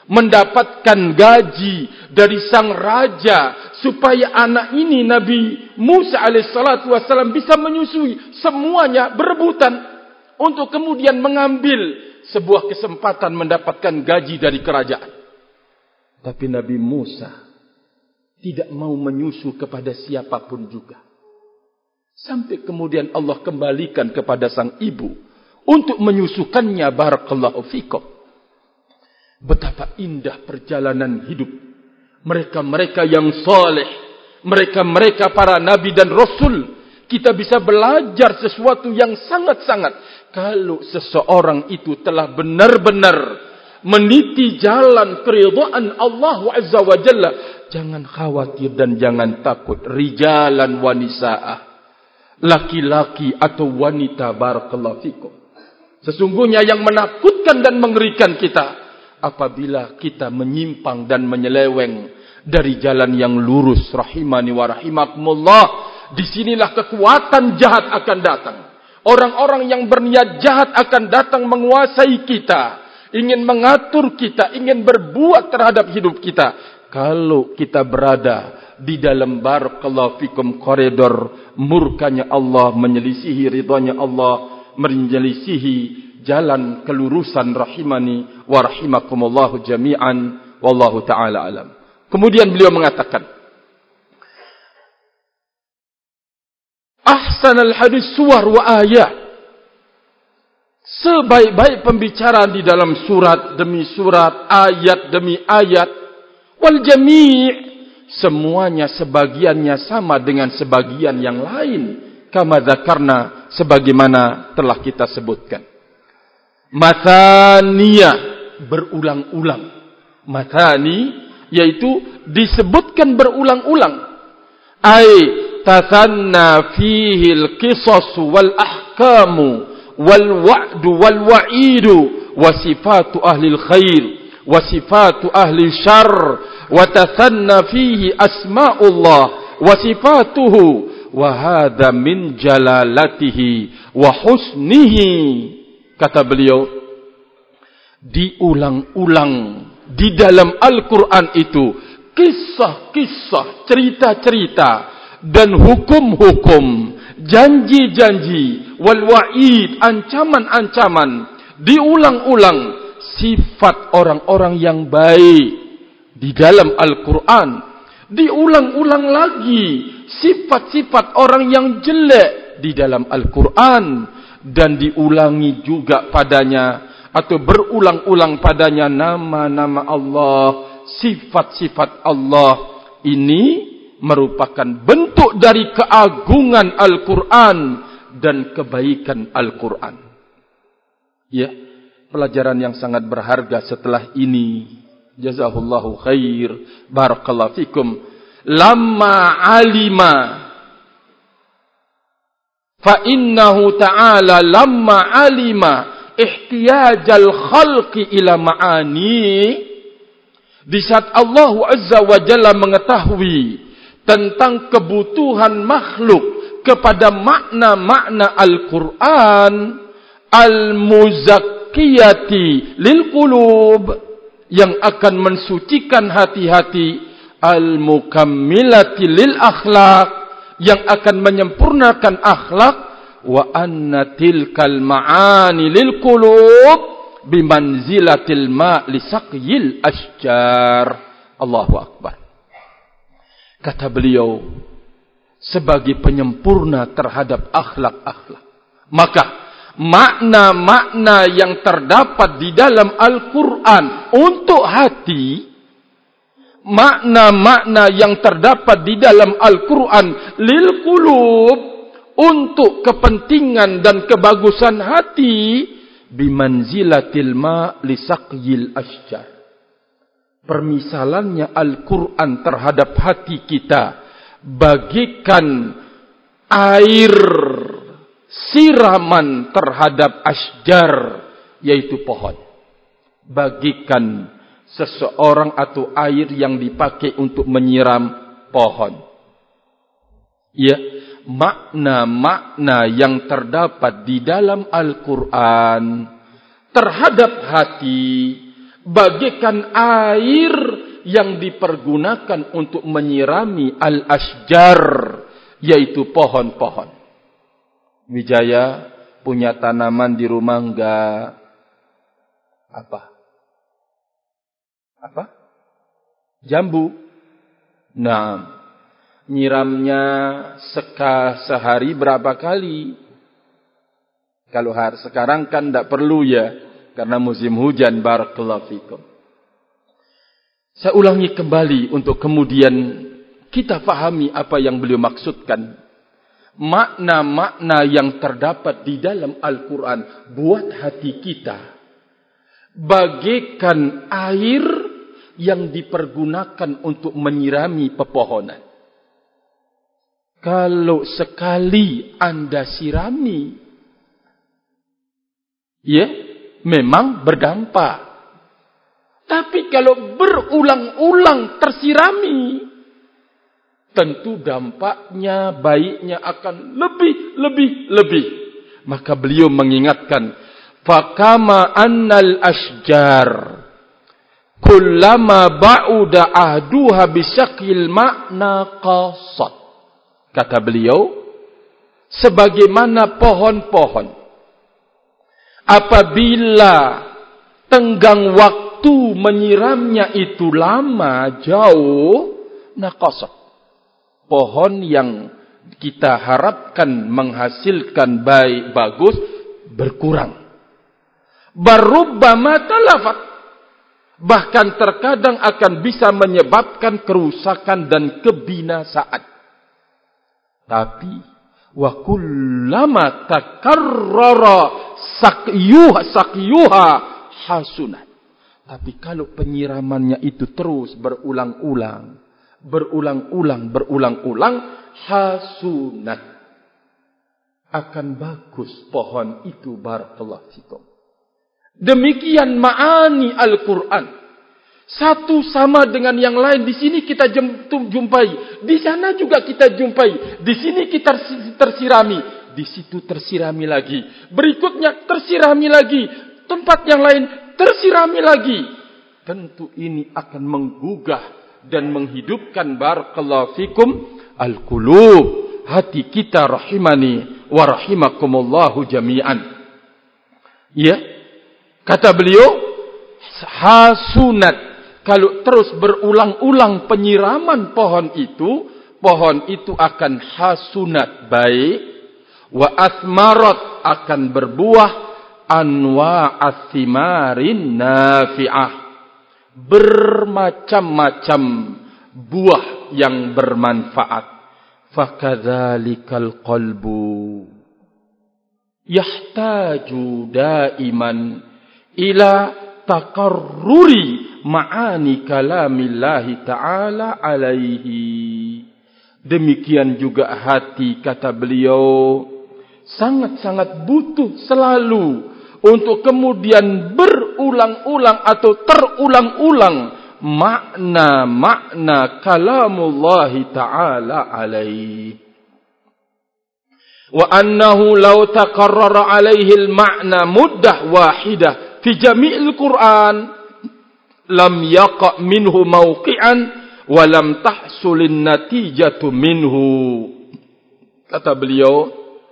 mendapatkan gaji dari sang raja supaya anak ini Nabi Musa alaihissalatu wassalam bisa menyusui. Semuanya berebutan untuk kemudian mengambil sebuah kesempatan mendapatkan gaji dari kerajaan. Tapi Nabi Musa tidak mau menyusu kepada siapapun juga. Sampai kemudian Allah kembalikan kepada sang ibu untuk menyusukannya. Barakallahu fikum. Betapa indah perjalanan hidup mereka-mereka yang saleh, mereka-mereka para nabi dan rasul. Kita bisa belajar sesuatu yang sangat-sangat. Kalau seseorang itu telah benar-benar meniti jalan keridhaan Allah Azza wa Jalla, jangan khawatir dan jangan takut. Rijalan wa nisa'ah, laki-laki atau wanita, barakallahu fikum. Sesungguhnya yang menakutkan dan mengerikan kita apabila kita menyimpang dan menyeleweng dari jalan yang lurus. Rahimani wa rahimakumullah. Disinilah kekuatan jahat akan datang. Orang-orang yang berniat jahat akan datang menguasai kita, ingin mengatur kita, ingin berbuat terhadap hidup kita. Kalau kita berada di dalam barakallahu fikum koridor murkanya Allah, menyelisihi ridhanya Allah, menyelisihi jalan kelurusan, rahimani wa rahimakumullahu jami'an, wallahu ta'ala alam. Kemudian beliau mengatakan, ahsanal hadis suwar wa ayat. Sebaik-baik pembicaraan di dalam surat demi surat, ayat demi ayat, wal jami', semuanya sebagiannya sama dengan sebagian yang lain, kama dzakarna, sebagaimana telah kita sebutkan. Mathaniya, berulang-ulang. Mathani yaitu disebutkan berulang-ulang. Ai tathanna fihi al-qisas wal ahkamu wal wa'du wal wa'idu wa sifatu ahli al-khair wa sifatu ahli syarr wa tathanna fihi asma'ullah wa sifatuhu wa hadha min jalalatihi wa husnihi. Kata beliau, diulang-ulang di dalam Al-Quran itu kisah-kisah, cerita-cerita dan hukum-hukum, janji-janji, wal wa'id, ancaman-ancaman. Diulang-ulang sifat orang-orang yang baik di dalam Al-Quran. Diulang-ulang lagi sifat-sifat orang yang jelek di dalam Al-Quran. Dan diulangi juga padanya atau berulang-ulang padanya nama-nama Allah, sifat-sifat Allah. Ini merupakan bentuk dari keagungan Al-Quran dan kebaikan Al-Quran. Ya, pelajaran yang sangat berharga setelah ini. Jazahullahu khair, barakallahu fikum. Lamma alima, fa innahu ta'ala lamma alima ihtiyajal khalqi ila ma'ani. Di saat Allah Azza wa Jalla mengetahui tentang kebutuhan makhluk kepada makna-makna Al-Quran, al-muzakkiyati lil qulub, yang akan mensucikan hati-hati, al-mukammilati lil akhlaq, yang akan menyempurnakan akhlak, wa anna tilkal ma'ani lil qulub bimanzilatil ma' li saqyil asjar. Allahu akbar. Kata beliau, sebagai penyempurna terhadap akhlak-akhlak, maka makna-makna yang terdapat di dalam Al-Quran untuk hati, makna-makna yang terdapat di dalam Al-Quran lil qulub, untuk kepentingan dan kebagusan hati, bimanzilatil ma' li saqyil asjar. Permisalannya Al-Quran terhadap hati kita bagikan air siraman terhadap asjar, yaitu pohon. Bagikan seseorang atau air yang dipakai untuk menyiram pohon. Ya, makna-makna yang terdapat di dalam Al-Quran terhadap hati bagaikan air yang dipergunakan untuk menyirami al-asjar, yaitu pohon-pohon. Wijaya punya tanaman di rumah enggak? Apa? Jambu. Nah, nyiramnya sehari berapa kali? Kalau sekarang kan tidak perlu ya, karena musim hujan. Barakallahu fikum. Saya ulangi kembali untuk kemudian kita fahami apa yang beliau maksudkan. Makna-makna yang terdapat di dalam Al-Quran buat hati kita bagaikan air yang dipergunakan untuk menyirami pepohonan. Kalau sekali Anda sirami, ya, memang berdampak. Tapi kalau berulang-ulang tersirami, tentu dampaknya, baiknya akan lebih. Maka beliau mengingatkan, fakama annal asjar kullama ba'uda ahduha bisyakil makna qasad. Kata beliau, sebagaimana pohon-pohon, apabila tenggang waktu menyiramnya itu lama, jauh, naqasat. Pohon yang kita harapkan menghasilkan bagus, berkurang. Barubbama talafat. Bahkan terkadang akan bisa menyebabkan kerusakan dan kebinasaan. Tapi wa kullama takarrara sakyuha hasunat. Tapi kalau penyiramannya itu terus berulang-ulang, hasunat, akan bagus pohon itu. Barakallahu fikum. Demikian ma'ani Al-Quran. Satu sama dengan yang lain. Di sini kita jumpai, di sana juga kita jumpai. Di sini kita tersirami, di situ tersirami lagi, berikutnya tersirami lagi, tempat yang lain tersirami lagi. Tentu ini akan menggugah dan menghidupkan, barakallahu fikum, al-qulub, hati kita, rahimani wa rahimakumullahu jami'an. Ya, kata beliau, hasunat, kalau terus berulang-ulang penyiraman pohon itu akan hasunat, baik, wa asmarat, akan berbuah, anwa'ath thimarin nafi'ah, bermacam-macam buah yang bermanfaat. Fakadzalikal qalbu yahtaju daiman ila taqarruri ma'ani kalamillahi ta'ala alaihi. Demikian juga hati, kata beliau, sangat-sangat butuh selalu untuk kemudian berulang-ulang atau terulang-ulang makna-makna kalamullahi ta'ala alaihi. Wa annahu law taqarrara alaihi al-ma'na muddah wahidah fi jami'il Qur'an lam yaqa' minhu mawqi'an wa lam tahsulin natijatu minhu. Kata beliau,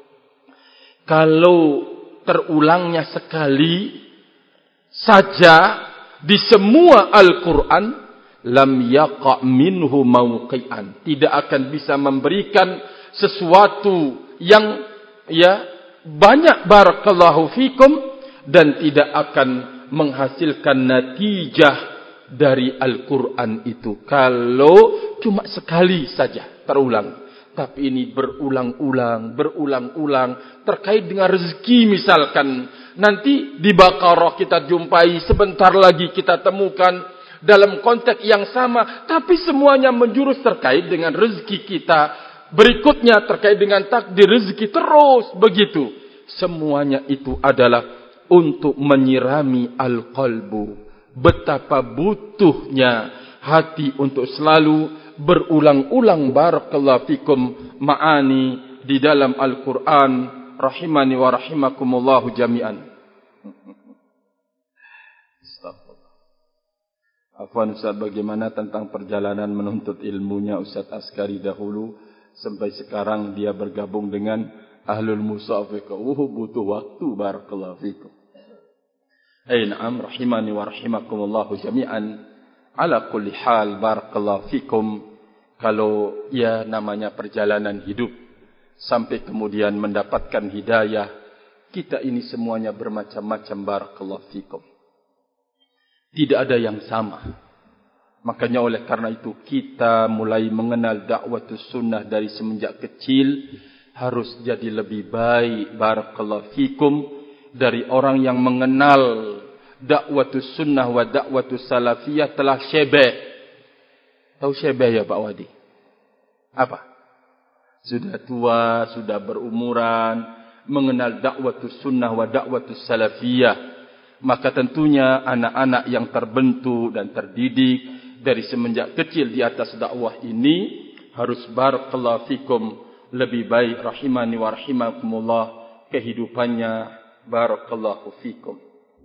kalau terulangnya sekali saja di semua Al-Quran, lam yaqa' minhu mawqi'an, tidak akan bisa memberikan sesuatu yang banyak, barakallahu fikum, dan tidak akan menghasilkan natijah dari Al-Quran itu kalau cuma sekali saja terulang. Tapi ini berulang-ulang, terkait dengan rezeki misalkan. Nanti di Baqarah kita jumpai, sebentar lagi kita temukan dalam konteks yang sama. Tapi semuanya menjurus terkait dengan rezeki kita. Berikutnya terkait dengan takdir rezeki, terus begitu. Semuanya itu adalah untuk menyirami al-qalbu. Betapa butuhnya hati untuk selalu berulang-ulang, barakallahu fikum, ma'ani di dalam Al-Quran, rahimani wa rahimakumullahu jami'an. Afwan Ustaz, bagaimana tentang perjalanan menuntut ilmunya Ustaz Askari dahulu sampai sekarang dia bergabung dengan Ahlul Musafiqah. Butuh waktu, barakallahu fikum. Na'am, rahimani wa rahimakumullahu jami'an. Ala kulli hal, barakallahu fikum. Kalau ya namanya perjalanan hidup sampai kemudian mendapatkan hidayah, kita ini semuanya bermacam-macam, barakallahu fikum. Tidak ada yang sama. Makanya oleh karena itu kita mulai mengenal dakwatus sunnah dari semenjak kecil harus jadi lebih baik, barakallahu fikum, dari orang yang mengenal dakwatus sunnah wa dakwatus salafiyah telah syebeh. Tahu syebeh ya Pak Wadi? Apa? Sudah tua, sudah berumuran, mengenal dakwatus sunnah wa dakwatus salafiyah. Maka tentunya anak-anak yang terbentuk dan terdidik dari semenjak kecil di atas dakwah ini harus, barakallahu fikum, lebih baik, rahimani wa rahimakumullah, kehidupannya, barakallahu fikum.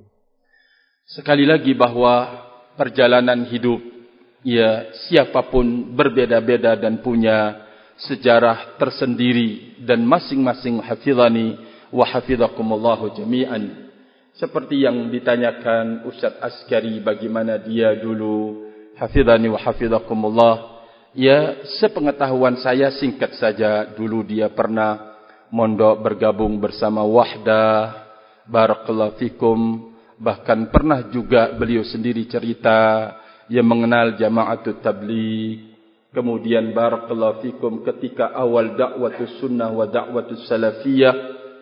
Sekali lagi bahwa perjalanan hidup, ya siapapun berbeda-beda dan punya sejarah tersendiri, dan masing-masing hafizani wa hafizakumullahu jami'an. Seperti yang ditanyakan Ustaz Askari, bagaimana dia dulu, hafizani wa hafizakumullah. Ya, sepengetahuan saya singkat saja, dulu dia pernah mondok bergabung bersama Wahdah, barakallahu fikum. Bahkan pernah juga beliau sendiri cerita yang mengenal Jama'atut Tabligh. Kemudian barakallahu fikum, ketika awal dakwatus sunnah wa dakwatus salafiyah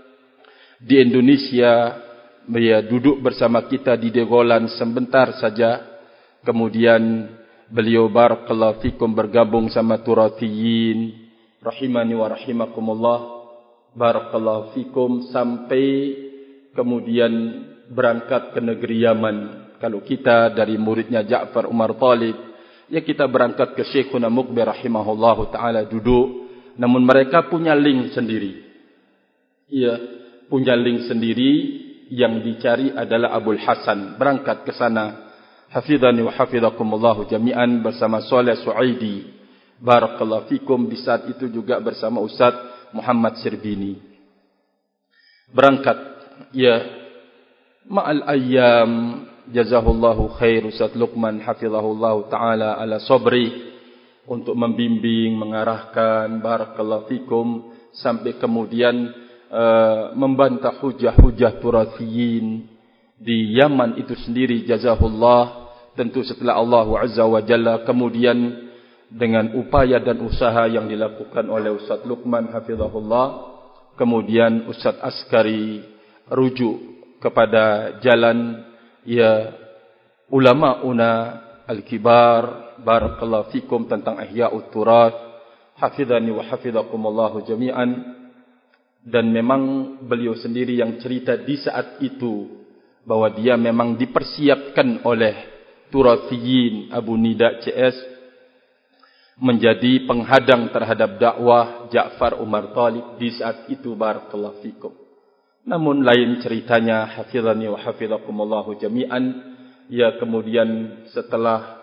di Indonesia, dia duduk bersama kita di Degolan sebentar saja. Kemudian beliau, barakallahu fikum, bergabung sama Turatiyin, rahimani wa rahimakumullah, barakallahu fikum, sampai kemudian berangkat ke negeri Yaman. Kalau kita dari muridnya Ja'far Umar Talib, ya kita berangkat ke Syekhuna Muqbir rahimahullahu ta'ala duduk. Namun mereka punya link sendiri. Ya, punya link sendiri. Yang dicari adalah Abul Hasan. Berangkat ke sana, hafizani wa hafizakumullahu jami'an, bersama Saleh Suaidi, barakallahu fikum. Di saat itu juga bersama Ustaz Muhammad Sirbini. Berangkat, ya, ma'al ayyam, jazahullahu khair Ustaz Luqman hafizahullahu ta'ala ala sabri, untuk membimbing, mengarahkan, barakallahu fikum, sampai kemudian membantah hujah-hujah Turathiyin di Yaman itu sendiri, jazahullah. Tentu setelah Allah Azza wa Jalla, kemudian dengan upaya dan usaha yang dilakukan oleh Ustaz Luqman hafizahullah, kemudian Ustaz Askari rujuk kepada jalan, ya, ulama-una al-kibar, barakallahu fikum, tentang Ihya'ut Turath, hafizani wa hafizakumullahu jami'an. Dan memang beliau sendiri yang cerita di saat itu bahwa dia memang dipersiapkan oleh Turathiyin Abu Nida CS menjadi penghadang terhadap dakwah Ja'far Umar Talib di saat itu, barakallahu fikum. Namun lain ceritanya, hafizani wa hafizakumullahu jami'an. Ya, kemudian setelah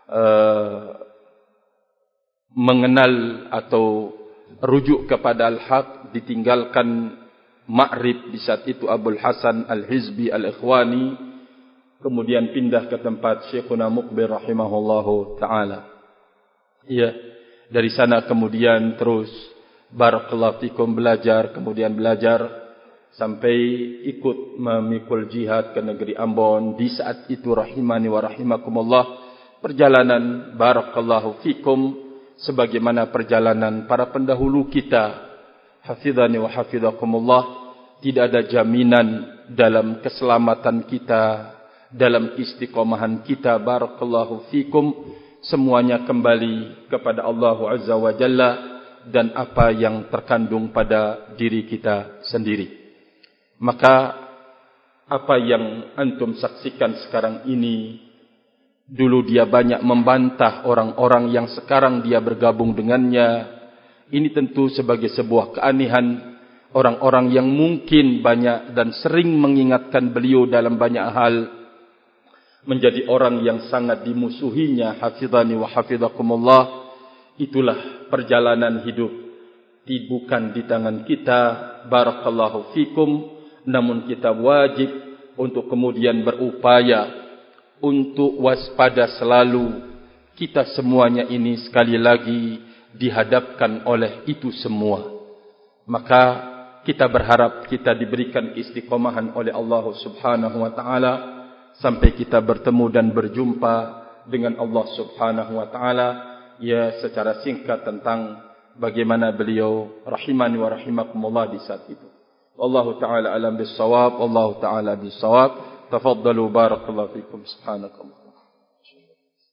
mengenal atau rujuk kepada al-haq, ditinggalkan Ma'rib di saat itu Abul Hasan Al-Hizbi Al-Ikhwani, kemudian pindah ke tempat Syekhuna Muqbir rahimahullahu ta'ala. Ya, dari sana kemudian terus, barakallahu fikum, belajar, kemudian belajar sampai ikut memikul jihad ke negeri Ambon. Di saat itu, rahimani wa rahimakumullah, perjalanan, barakallahu fikum, sebagaimana perjalanan para pendahulu kita, hafizani wa hafizakumullah, tidak ada jaminan dalam keselamatan kita, dalam istiqomahan kita, barakallahu fikum. Semuanya kembali kepada Allah Azza wa Jalla dan apa yang terkandung pada diri kita sendiri. Maka apa yang antum saksikan sekarang ini, dulu dia banyak membantah orang-orang yang sekarang dia bergabung dengannya. Ini tentu sebagai sebuah keanehan orang-orang yang mungkin banyak dan sering mengingatkan beliau dalam banyak hal. menjadi orang yang sangat dimusuhinya. Hafizani wa hafizakumullah. Itulah perjalanan hidup. Bukan di tangan kita. Barakallahu fikum. Namun kita wajib untuk kemudian berupaya untuk waspada selalu. Kita semuanya ini sekali lagi dihadapkan oleh itu semua. Maka kita berharap kita diberikan istiqomahan oleh Allah Subhanahu wa taala sampai kita bertemu dan berjumpa dengan Allah Subhanahu wa taala. Ya, secara singkat tentang bagaimana beliau rahimani wa rahimakumullah di saat itu. Wallahu taala alam bis-shawab, wallahu taala bis-shawab. Tafaddalu barakallahu fikum. Subhanakallah.